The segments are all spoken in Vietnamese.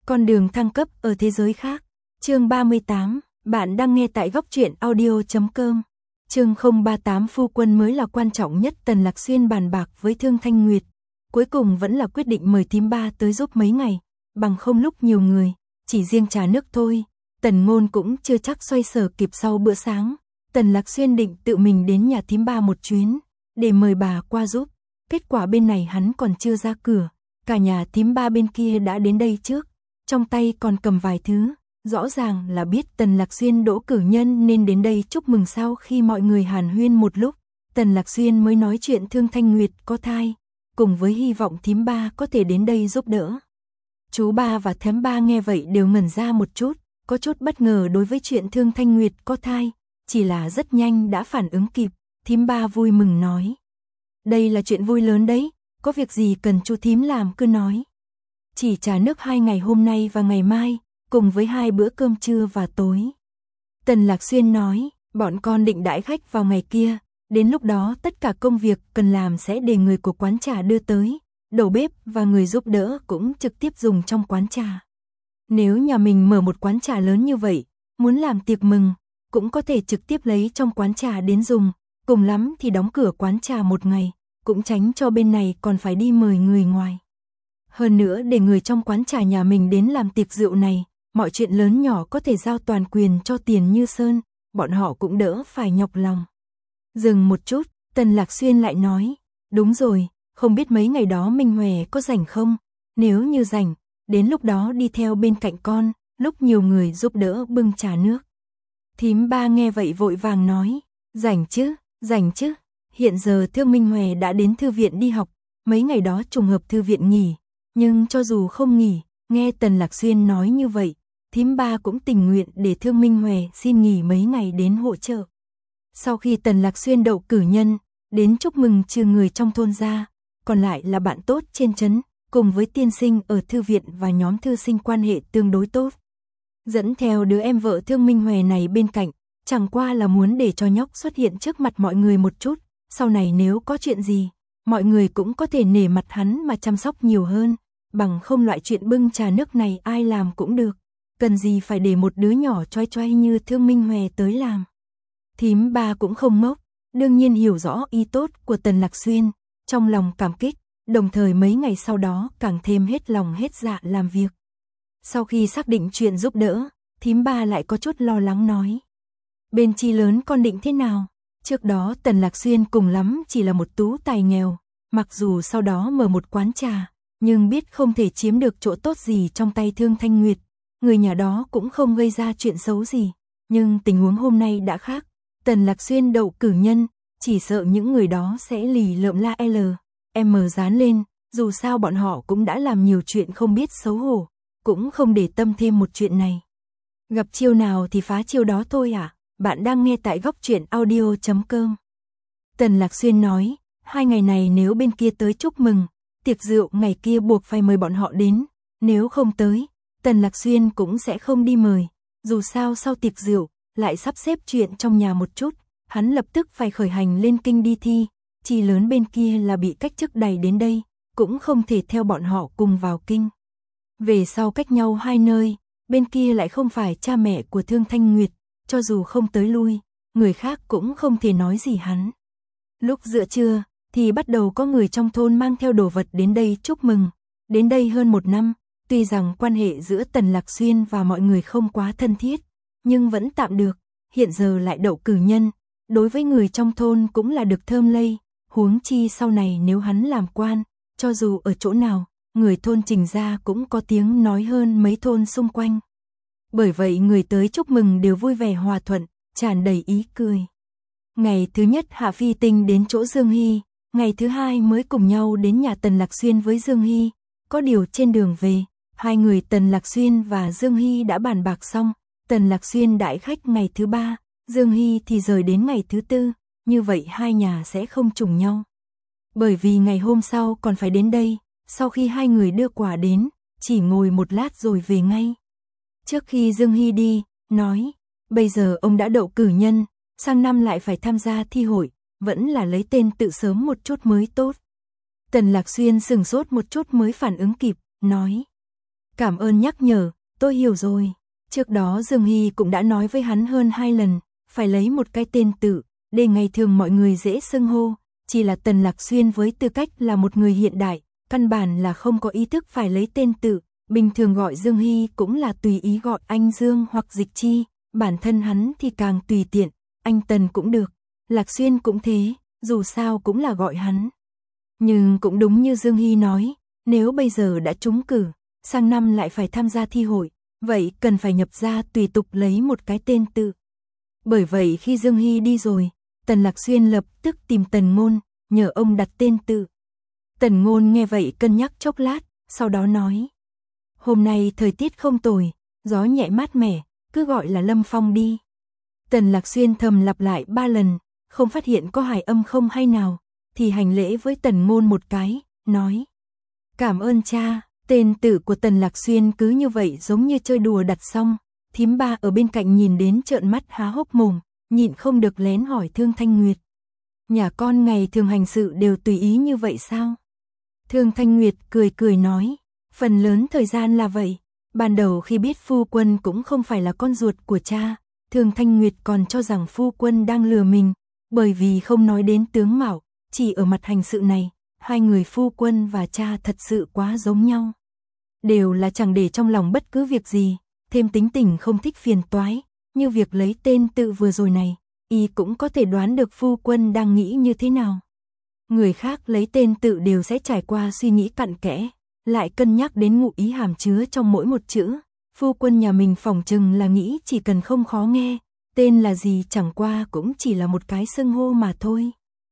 Con đường thăng cấp ở thế giới khác. Chương 38, bạn đang nghe tại góc truyện audio.com. Chương 038 phu quân mới là quan trọng nhất. Tần Lạc Xuyên bàn bạc với Thương Thanh Nguyệt, cuối cùng vẫn là quyết định mời thím ba tới giúp mấy ngày, bằng không lúc nhiều người, chỉ riêng trà nước thôi, Tần Ngôn cũng chưa chắc xoay sở kịp. Sau bữa sáng, Tần Lạc Xuyên định tự mình đến nhà thím ba một chuyến, để mời bà qua giúp. Kết quả bên này hắn còn chưa ra cửa, cả nhà thím ba bên kia đã đến đây trước, trong tay còn cầm vài thứ, rõ ràng là biết Tần Lạc Xuyên đỗ cử nhân nên đến đây chúc mừng. Sau khi mọi người hàn huyên một lúc, Tần Lạc Xuyên mới nói chuyện Thương Thanh Nguyệt có thai, cùng với hy vọng thím ba có thể đến đây giúp đỡ. Chú ba và thím ba nghe vậy đều ngẩn ra một chút, có chút bất ngờ đối với chuyện Thương Thanh Nguyệt có thai, chỉ là rất nhanh đã phản ứng kịp. Thím ba vui mừng nói: "Đây là chuyện vui lớn đấy, có việc gì cần chú thím làm cứ nói. Chỉ trà nước 2 ngày hôm nay và ngày mai, cùng với 2 bữa cơm trưa và tối." Tần Lạc Xuyên nói: "Bọn con định đãi khách vào ngày kia, đến lúc đó tất cả công việc cần làm sẽ để người của quán trà đưa tới, đầu bếp và người giúp đỡ cũng trực tiếp dùng trong quán trà. Nếu nhà mình mở một quán trà lớn như vậy, muốn làm tiệc mừng, cũng có thể trực tiếp lấy trong quán trà đến dùng, cùng lắm thì đóng cửa quán trà một ngày, cũng tránh cho bên này còn phải đi mời người ngoài. Hơn nữa để người trong quán trà nhà mình đến làm tiệc rượu này, mọi chuyện lớn nhỏ có thể giao toàn quyền cho Tiền Như Sơn, bọn họ cũng đỡ phải nhọc lòng." Dừng một chút, Tần Lạc Xuyên lại nói: "Đúng rồi, không biết mấy ngày đó Minh Hòe có rảnh không? Nếu như rảnh, đến lúc đó đi theo bên cạnh con, lúc nhiều người giúp đỡ bưng trà nước." Thím ba nghe vậy vội vàng nói: "Rảnh chứ, hiện giờ Thương Minh Hòe đã đến thư viện đi học, mấy ngày đó trùng hợp thư viện nghỉ, nhưng cho dù không nghỉ." Nghe Tần Lạc Xuyên nói như vậy, thím ba cũng tình nguyện để Thương Minh Hòe xin nghỉ mấy ngày đến hỗ trợ. Sau khi Tần Lạc Xuyên đậu cử nhân, đến chúc mừng trừ người trong thôn ra, còn lại là bạn tốt trên trấn, cùng với tiên sinh ở thư viện và nhóm thư sinh quan hệ tương đối tốt. Dẫn theo đứa em vợ Thương Minh Hòe này bên cạnh, chẳng qua là muốn để cho nhóc xuất hiện trước mặt mọi người một chút, sau này nếu có chuyện gì, mọi người cũng có thể nể mặt hắn mà chăm sóc nhiều hơn, bằng không loại chuyện bưng trà nước này ai làm cũng được, cần gì phải để một đứa nhỏ choai choai như Thương Minh Hòe tới làm. Thím ba cũng không ngốc, đương nhiên hiểu rõ ý tốt của Tần Lạc Xuyên, trong lòng cảm kích, đồng thời mấy ngày sau đó càng thêm hết lòng hết dạ làm việc. Sau khi xác định chuyện giúp đỡ, thím ba lại có chút lo lắng nói: "Bên Chi lớn con định thế nào?" Trước đó Tần Lạc Xuyên cùng lắm chỉ là một tú tài nghèo, mặc dù sau đó mở một quán trà, nhưng biết không thể chiếm được chỗ tốt gì trong tay Thương Thanh Nguyệt, người nhà đó cũng không gây ra chuyện xấu gì. Nhưng tình huống hôm nay đã khác, Tần Lạc Xuyên đậu cử nhân, chỉ sợ những người đó sẽ lì lợm la M dán lên, dù sao bọn họ cũng đã làm nhiều chuyện không biết xấu hổ, cũng không để tâm thêm một chuyện này. Gặp chiêu nào thì phá chiêu đó thôi à? Bạn đang nghe tại góc truyện audio.com. Tần Lạc Xuyên nói: "2 ngày này nếu bên kia tới chúc mừng, tiệc rượu ngày kia buộc phải mời bọn họ đến, nếu không tới, Tần Lạc Xuyên cũng sẽ không đi mời. Dù sao sau tiệc rượu, lại sắp xếp chuyện trong nhà một chút, hắn lập tức phải khởi hành lên kinh đi thi, Chi lớn bên kia là bị cách chức đày đến đây, cũng không thể theo bọn họ cùng vào kinh. Về sau cách nhau 2 nơi, bên kia lại không phải cha mẹ của Thương Thanh Nguyệt, cho dù không tới lui, người khác cũng không thể nói gì hắn." Lúc giữa trưa, thì bắt đầu có người trong thôn mang theo đồ vật đến đây chúc mừng. Đến đây hơn 1 năm, tuy rằng quan hệ giữa Tần Lạc Xuyên và mọi người không quá thân thiết, nhưng vẫn tạm được, hiện giờ lại đậu cử nhân, đối với người trong thôn cũng là được thơm lây, huống chi sau này nếu hắn làm quan, cho dù ở chỗ nào, người thôn Trình gia cũng có tiếng nói hơn mấy thôn xung quanh. Bởi vậy người tới chúc mừng đều vui vẻ hòa thuận, tràn đầy ý cười. Ngày thứ nhất Hạ Phi Tinh đến chỗ Dương Hy, ngày thứ 2 mới cùng nhau đến nhà Tần Lạc Xuyên với Dương Hy. Có điều trên đường về, 2 người Tần Lạc Xuyên và Dương Hy đã bàn bạc xong, Tần Lạc Xuyên đãi khách ngày thứ 3, Dương Hy thì rời đến ngày thứ 4, như vậy hai nhà sẽ không trùng nhau. Bởi vì ngày hôm sau còn phải đến đây, sau khi 2 người đưa quà đến, chỉ ngồi một lát rồi về ngay. Trước khi Dương Hy đi, nói: "Bây giờ ông đã đậu cử nhân, sang năm lại phải tham gia thi hội, vẫn là lấy tên tự sớm một chút mới tốt." Tần Lạc Xuyên sừng sốt một chút mới phản ứng kịp, nói: Cảm ơn nhắc nhở, tôi hiểu rồi. Trước đó Dương Hy cũng đã nói với hắn hơn 2 lần, phải lấy một cái tên tự, để ngày thường mọi người dễ xưng hô, chỉ là Tần Lạc Xuyên với tư cách là một người hiện đại, căn bản là không có ý thức phải lấy tên tự, bình thường gọi Dương Hy cũng là tùy ý gọi anh Dương hoặc Dịch Chi, bản thân hắn thì càng tùy tiện, anh Tần cũng được, Lạc Xuyên cũng thế, dù sao cũng là gọi hắn. Nhưng cũng đúng như Dương Hy nói, nếu bây giờ đã trúng cử, sang năm lại phải tham gia thi hội, vậy cần phải nhập ra tùy tục lấy một cái tên tự. Bởi vậy khi Dương Hy đi rồi, Tần Lạc Xuyên lập tức tìm Tần Ngôn, nhờ ông đặt tên tự. Tần Ngôn nghe vậy cân nhắc chốc lát, sau đó nói: hôm nay thời tiết không tồi, gió nhẹ mát mẻ, cứ gọi là Lâm Phong đi. Tần Lạc Xuyên thầm lặp lại 3 lần, không phát hiện có hài âm không hay nào, thì hành lễ với Tần Ngôn một cái, nói: cảm ơn cha. Tên tự của Tần Lạc Xuyên cứ như vậy giống như chơi đùa đặt xong, thím ba ở bên cạnh nhìn đến trợn mắt há hốc mồm, nhịn không được lén hỏi Thương Thanh Nguyệt: nhà con ngày thường hành sự đều tùy ý như vậy sao? Thương Thanh Nguyệt cười cười nói: phần lớn thời gian là vậy, ban đầu khi biết phu quân cũng không phải là con ruột của cha, Thương Thanh Nguyệt còn cho rằng phu quân đang lừa mình, bởi vì không nói đến tướng mạo, chỉ ở mặt hành sự này, hai người phu quân và cha thật sự quá giống nhau. Đều là chẳng để trong lòng bất cứ việc gì, thêm tính tình không thích phiền toái, như việc lấy tên tự vừa rồi này, y cũng có thể đoán được phu quân đang nghĩ như thế nào. Người khác lấy tên tự đều sẽ trải qua suy nghĩ cặn kẽ, lại cân nhắc đến ngụ ý hàm chứa trong mỗi một chữ. Phu quân nhà mình phỏng chừng là nghĩ chỉ cần không khó nghe, tên là gì chẳng qua cũng chỉ là một cái xưng hô mà thôi.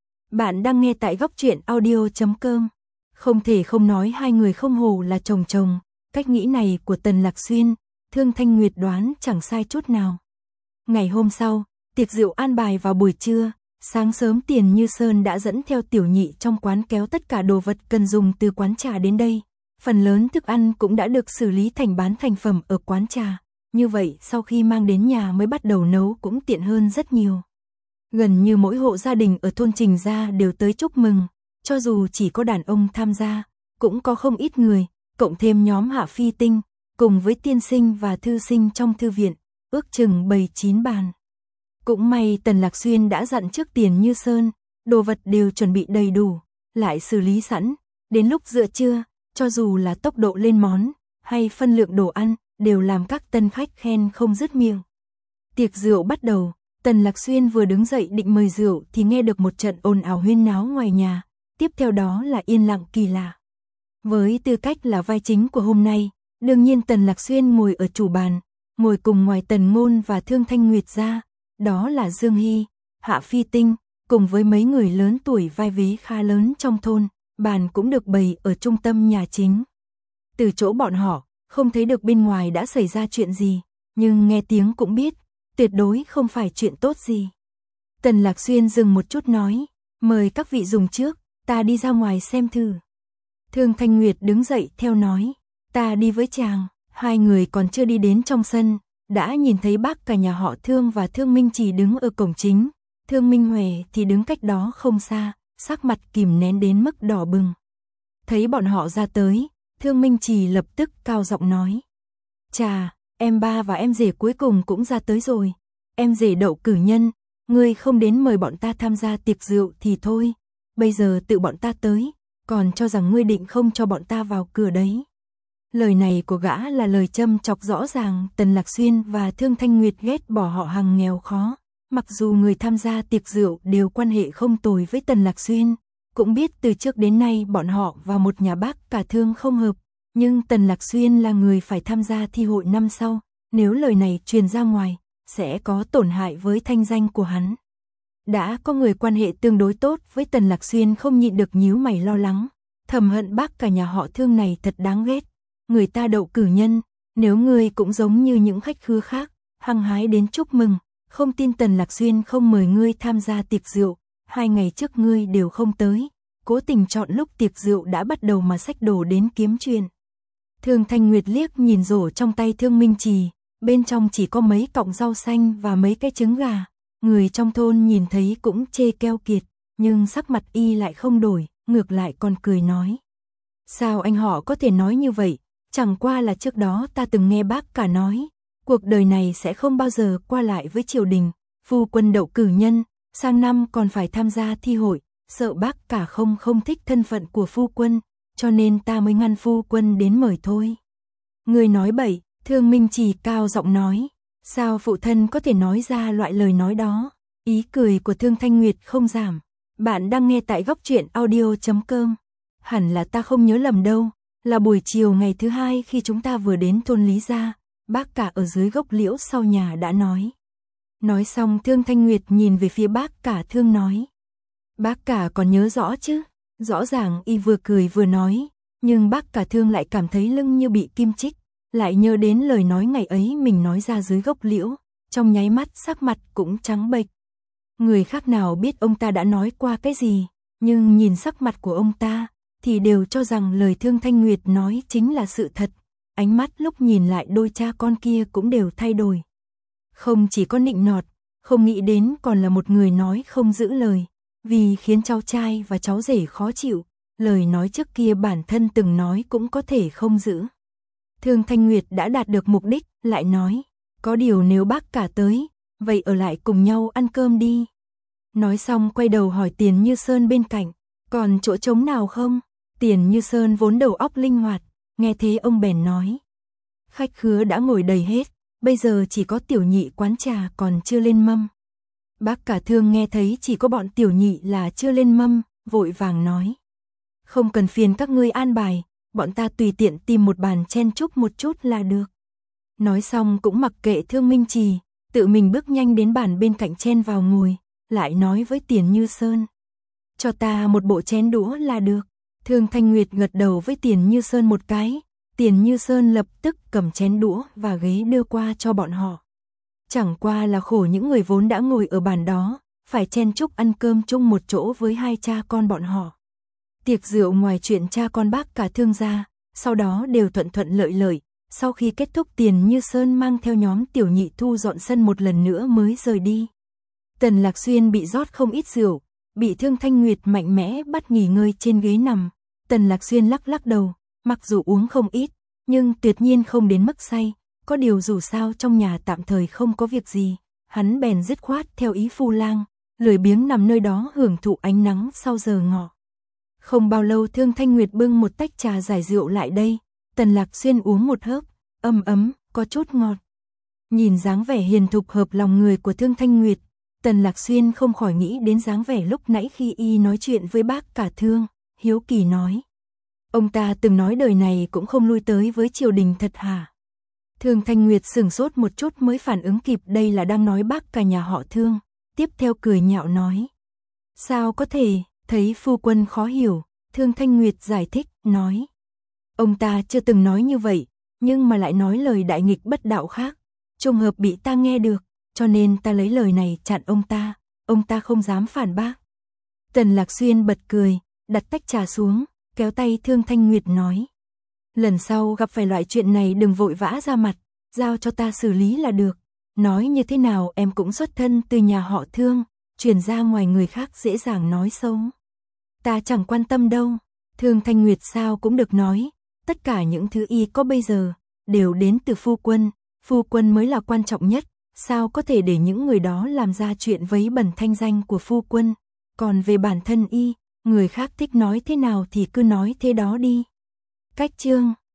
Bạn đang nghe tại Góc Truyện Audio.com. Không thể không nói hai người không hổ là chồng chồng, cách nghĩ này của Tần Lạc Xuyên, Thương Thanh Nguyệt đoán chẳng sai chút nào. Ngày hôm sau, tiệc rượu an bài vào buổi trưa, sáng sớm Tiền Như Sơn đã dẫn theo Tiểu Nhị trong quán kéo tất cả đồ vật cần dùng từ quán trà đến đây. Phần lớn thức ăn cũng đã được xử lý thành bán thành phẩm ở quán trà, như vậy sau khi mang đến nhà mới bắt đầu nấu cũng tiện hơn rất nhiều. Gần như mỗi hộ gia đình ở thôn Trình Gia đều tới chúc mừng, cho dù chỉ có đàn ông tham gia, cũng có không ít người, cộng thêm nhóm Hạ Phi Tinh, cùng với tiên sinh và thư sinh trong thư viện, ước chừng 7-9 bàn. Cũng may Tần Lạc Xuyên đã dặn trước Tiền Như Sơn, đồ vật đều chuẩn bị đầy đủ, lại xử lý sẵn, đến lúc giữa trưa, cho dù là tốc độ lên món, hay phân lượng đồ ăn, đều làm các tân khách khen không dứt miệng. Tiệc rượu bắt đầu, Tần Lạc Xuyên vừa đứng dậy định mời rượu thì nghe được một trận ồn ào huyên náo ngoài nhà, tiếp theo đó là yên lặng kỳ lạ. Với tư cách là vai chính của hôm nay, đương nhiên Tần Lạc Xuyên ngồi ở chủ bàn, ngồi cùng ngoài Tần Ngôn và Thương Thanh Nguyệt ra, đó là Dương Hy, Hạ Phi Tinh, cùng với mấy người lớn tuổi vai vế khá lớn trong thôn, bàn cũng được bày ở trung tâm nhà chính. Từ chỗ bọn họ, không thấy được bên ngoài đã xảy ra chuyện gì, nhưng nghe tiếng cũng biết, tuyệt đối không phải chuyện tốt gì. Tần Lạc Xuyên dừng một chút nói, mời các vị dùng trước, ta đi ra ngoài xem thử. Thương Thanh Nguyệt đứng dậy theo nói, ta đi với chàng. Hai người còn chưa đi đến trong sân, đã nhìn thấy bác cả nhà họ Thương và Thương Minh Chỉ đứng ở cổng chính, Thương Minh Huệ thì đứng cách đó không xa, sắc mặt kìm nén đến mức đỏ bừng. Thấy bọn họ ra tới, Thương Minh Chỉ lập tức cao giọng nói, chà, em ba và em rể cuối cùng cũng ra tới rồi. Em rể Đậu cử nhân, ngươi không đến mời bọn ta tham gia tiệc rượu thì thôi, bây giờ tự bọn ta tới, còn cho rằng ngươi định không cho bọn ta vào cửa đấy. Lời này của gã là lời châm chọc rõ ràng. Tần Lạc Xuyên và Thương Thanh Nguyệt ghét bỏ họ hàng nghèo khó, mặc dù người tham gia tiệc rượu đều quan hệ không tồi với Tần Lạc Xuyên, cũng biết từ trước đến nay bọn họ và một nhà bác cả Thương không hợp, nhưng Tần Lạc Xuyên là người phải tham gia thi hội năm sau, nếu lời này truyền ra ngoài, sẽ có tổn hại với thanh danh của hắn. Đã có người quan hệ tương đối tốt với Tần Lạc Xuyên không nhịn được nhíu mày lo lắng, thầm hận bác cả nhà họ Thương này thật đáng ghét. Người ta Đậu cử nhân, nếu ngươi cũng giống như những khách khứa khác, hăng hái đến chúc mừng, không tin Tần Lạc Xuyên không mời ngươi tham gia tiệc rượu, 2 ngày trước ngươi đều không tới, cố tình chọn lúc tiệc rượu đã bắt đầu mà xách đồ đến kiếm chuyện. Thương Thanh Nguyệt liếc nhìn rổ trong tay Thương Minh Trì, bên trong chỉ có mấy cọng rau xanh và mấy cái trứng gà, người trong thôn nhìn thấy cũng chê keo kiệt, nhưng sắc mặt y lại không đổi, ngược lại còn cười nói. Sao anh họ có thể nói như vậy? Chẳng qua là trước đó ta từng nghe bác cả nói, cuộc đời này sẽ không bao giờ qua lại với triều đình, phu quân đậu cử nhân, sang năm còn phải tham gia thi hội, sợ bác cả không thích thân phận của phu quân, cho nên ta mới ngăn phu quân đến mời thôi. Người nói bậy, Thương Minh Trì cao giọng nói, sao phụ thân có thể nói ra loại lời nói đó? Ý cười của Thương Thanh Nguyệt không giảm. Bạn đang nghe tại góc truyện audio.com. Hẳn là ta không nhớ lầm đâu, là buổi chiều ngày thứ hai khi chúng ta vừa đến thôn Lý Gia, bác cả ở dưới gốc liễu sau nhà đã nói. Nói xong Thương Thanh Nguyệt nhìn về phía bác cả Thương nói. Bác cả còn nhớ rõ chứ? Rõ ràng y vừa cười vừa nói, nhưng bác cả Thương lại cảm thấy lưng như bị kim chích, lại nhớ đến lời nói ngày ấy mình nói ra dưới gốc liễu, trong nháy mắt sắc mặt cũng trắng bệch. Người khác nào biết ông ta đã nói qua cái gì, nhưng nhìn sắc mặt của ông ta, thì đều cho rằng lời Thương Thanh Nguyệt nói chính là sự thật. Ánh mắt lúc nhìn lại đôi cha con kia cũng đều thay đổi. Không chỉ có nịnh nọt, không nghĩ đến còn là một người nói không giữ lời, vì khiến cháu trai và cháu rể khó chịu, lời nói trước kia bản thân từng nói cũng có thể không giữ. Thương Thanh Nguyệt đã đạt được mục đích, lại nói, có điều nếu bác cả tới, vậy ở lại cùng nhau ăn cơm đi. Nói xong quay đầu hỏi Tiền Như Sơn bên cạnh, còn chỗ trống nào không? Tiền Như Sơn vốn đầu óc linh hoạt, nghe thế ông bèn nói. Khách khứa đã ngồi đầy hết, bây giờ chỉ có tiểu nhị quán trà còn chưa lên mâm. Bác cả Thương nghe thấy chỉ có bọn tiểu nhị là chưa lên mâm, vội vàng nói. Không cần phiền các ngươi an bài, bọn ta tùy tiện tìm một bàn chen chúc một chút là được. Nói xong cũng mặc kệ Thương Minh Trì, tự mình bước nhanh đến bàn bên cạnh chen vào ngồi, lại nói với Tiền Như Sơn. Cho ta một bộ chén đũa là được. Thương Thanh Nguyệt gật đầu với Tiền Như Sơn một cái, Tiền Như Sơn lập tức cầm chén đũa và ghế đưa qua cho bọn họ. Chẳng qua là khổ những người vốn đã ngồi ở bàn đó, phải chen chúc ăn cơm chung một chỗ với hai cha con bọn họ. Tiệc rượu ngoài chuyện cha con bác cả Thương ra, sau đó đều thuận thuận lợi lợi, sau khi kết thúc Tiền Như Sơn mang theo nhóm tiểu nhị thu dọn sân một lần nữa mới rời đi. Tần Lạc Xuyên bị rót không ít rượu, bị Thương Thanh Nguyệt mạnh mẽ bắt nghỉ ngơi trên ghế nằm. Tần Lạc Xuyên lắc lắc đầu, mặc dù uống không ít, nhưng tuyệt nhiên không đến mức say, có điều dù sao trong nhà tạm thời không có việc gì, hắn bèn dứt khoát theo ý Phu Lang, lười biếng nằm nơi đó hưởng thụ ánh nắng sau giờ ngọ. Không bao lâu Thương Thanh Nguyệt bưng một tách trà giải rượu lại đây, Tần Lạc Xuyên uống một hớp, ấm, có chút ngọt. Nhìn dáng vẻ hiền thục hợp lòng người của Thương Thanh Nguyệt, Tần Lạc Xuyên không khỏi nghĩ đến dáng vẻ lúc nãy khi y nói chuyện với bác cả Thương, hiếu kỳ nói. Ông ta từng nói đời này cũng không lui tới với triều đình thật hả? Thương Thanh Nguyệt sửng sốt một chút mới phản ứng kịp đây là đang nói bác cả nhà họ Thương, tiếp theo cười nhạo nói. Sao có thể, thấy phu quân khó hiểu, Thương Thanh Nguyệt giải thích, nói. Ông ta chưa từng nói như vậy, nhưng mà lại nói lời đại nghịch bất đạo khác, trùng hợp bị ta nghe được, cho nên ta lấy lời này chặn ông ta không dám phản bác. Tần Lạc Xuyên bật cười, đặt tách trà xuống, kéo tay Thương Thanh Nguyệt nói. Lần sau gặp phải loại chuyện này đừng vội vã ra mặt, giao cho ta xử lý là được. Nói như thế nào em cũng xuất thân từ nhà họ Thương, truyền ra ngoài người khác dễ dàng nói xấu. Ta chẳng quan tâm đâu, Thương Thanh Nguyệt sao cũng được nói, tất cả những thứ y có bây giờ, đều đến từ phu quân mới là quan trọng nhất, sao có thể để những người đó làm ra chuyện vấy bẩn thanh danh của phu quân, còn về bản thân y, người khác thích nói thế nào thì cứ nói thế đó đi. Cách chương